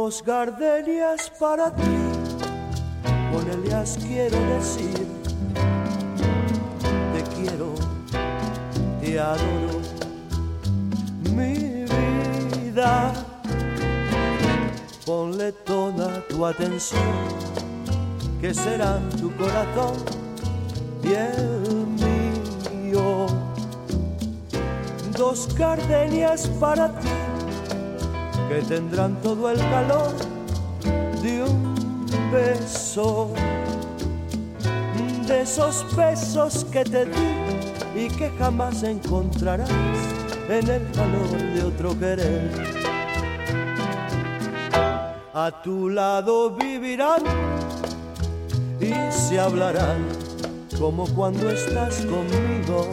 Dos gardenias para ti, con ellas quiero decir: te quiero, te adoro, mi vida. Ponle toda tu atención, que será tu corazón y el mío. Dos gardenias para ti, que tendrán todo el calor de un beso, de esos besos que te di y que jamás encontrarás en el calor de otro querer. A tu lado vivirán y se hablarán como cuando estás conmigo,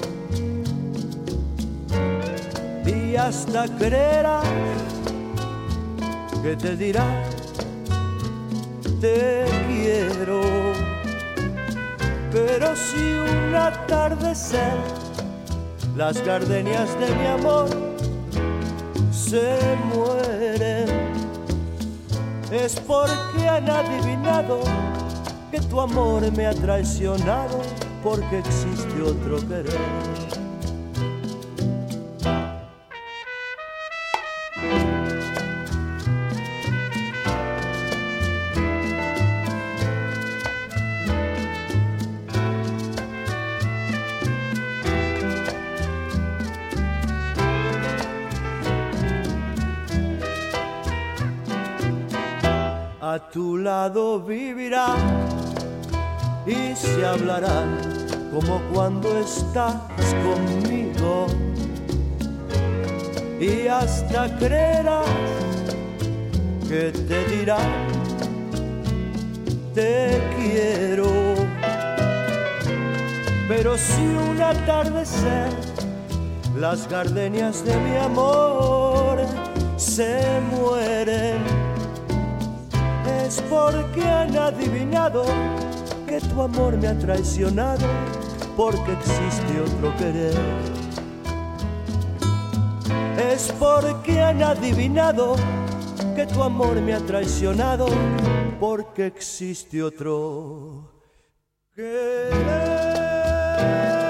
y hasta creerás que te dirá te quiero. Pero si un atardecer las gardenias de mi amor se mueren, es porque han adivinado que tu amor me ha traicionado, porque existe otro querer. A tu lado vivirán y se hablarán como cuando estás conmigo, y hasta creerás que te dirán te quiero. Pero si un atardecer las gardenias de mi amor se mueren, es porque han adivinado que tu amor me ha traicionado, porque existe otro querer. Es porque han adivinado que tu amor me ha traicionado, porque existe otro querer.